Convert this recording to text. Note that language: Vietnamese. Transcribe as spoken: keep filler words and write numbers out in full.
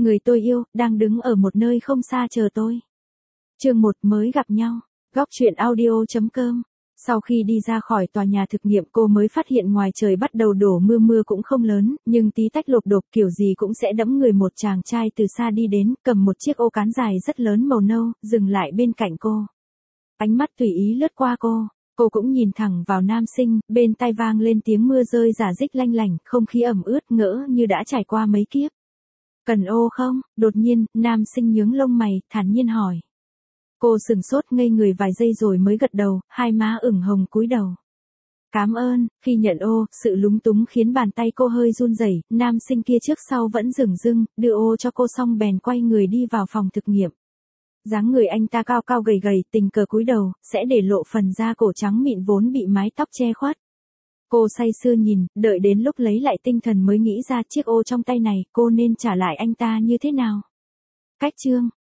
người tôi yêu, đang đứng ở một nơi không xa chờ tôi. Chương một mới gặp nhau. Góc truyện audio chấm com. Sau khi đi ra khỏi tòa nhà thực nghiệm cô mới phát hiện ngoài trời bắt đầu đổ mưa, mưa cũng không lớn, nhưng tí tách lộp đột kiểu gì cũng sẽ đẫm người. Một chàng trai từ xa đi đến, cầm một chiếc ô cán dài rất lớn màu nâu, dừng lại bên cạnh cô. Ánh mắt tùy ý lướt qua cô, cô cũng nhìn thẳng vào nam sinh, bên tai vang lên tiếng mưa rơi rả rích lanh lảnh, không khí ẩm ướt ngỡ như đã trải qua mấy kiếp. Cần ô không? Đột nhiên, nam sinh nhướng lông mày, thản nhiên hỏi. Cô sừng sốt ngây người vài giây rồi mới gật đầu, hai má ửng hồng cúi đầu. Cảm ơn. Khi nhận ô, sự lúng túng khiến bàn tay cô hơi run rẩy. Nam sinh kia trước sau vẫn dửng dưng, đưa ô cho cô xong bèn quay người đi vào phòng thực nghiệm. Dáng người anh ta cao cao gầy gầy, tình cờ cúi đầu, sẽ để lộ phần da cổ trắng mịn vốn bị mái tóc che khuất. Cô say sưa nhìn, đợi đến lúc lấy lại tinh thần mới nghĩ ra chiếc ô trong tay này, cô nên trả lại anh ta như thế nào. Cách chương.